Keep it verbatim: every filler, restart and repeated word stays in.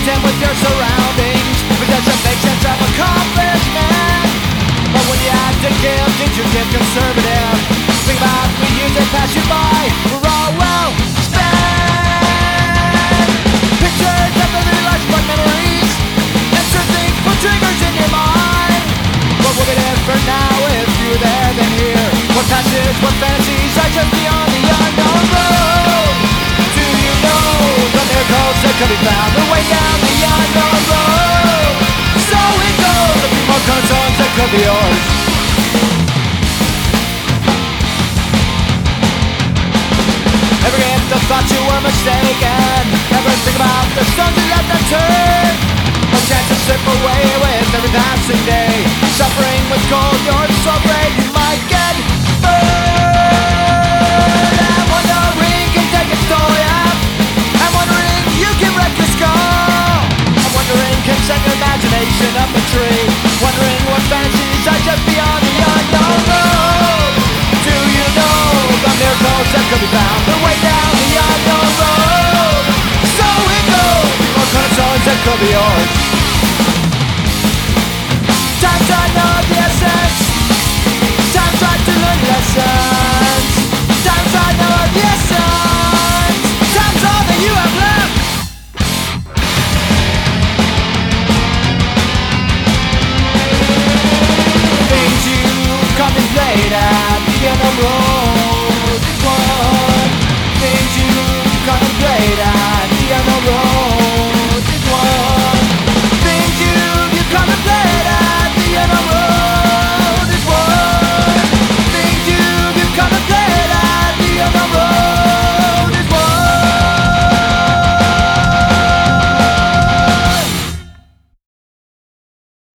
content with your surroundings, because it makes sense of accomplishment. But when you have to give, did you get conservative? Think about we use it, pass you by, we're all well spent. Pictures of the life but memories, and certain things put triggers in your mind. What will be different now if you were there than here? What passes, what fantasies are just beyond the unknown road? Do you know the miracles that could be found the way down the unknown road? So it goes, a few more consoles that could be yours. Ever get the thought you were mistaken? Ever think about the stones you left unturned? A chance to slip away with every passing day. Suffering with cold, you're so afraid you might get burned. I'm wondering, can take its toll, yeah. I'm wondering, you can wreck your skull. I'm wondering, can set your imagination up a tree. Wondering what fantasies are just beyond the unknown road. Do you know the miracles that could be found the way down the unknown road? So it goes, more consoles that could be yours.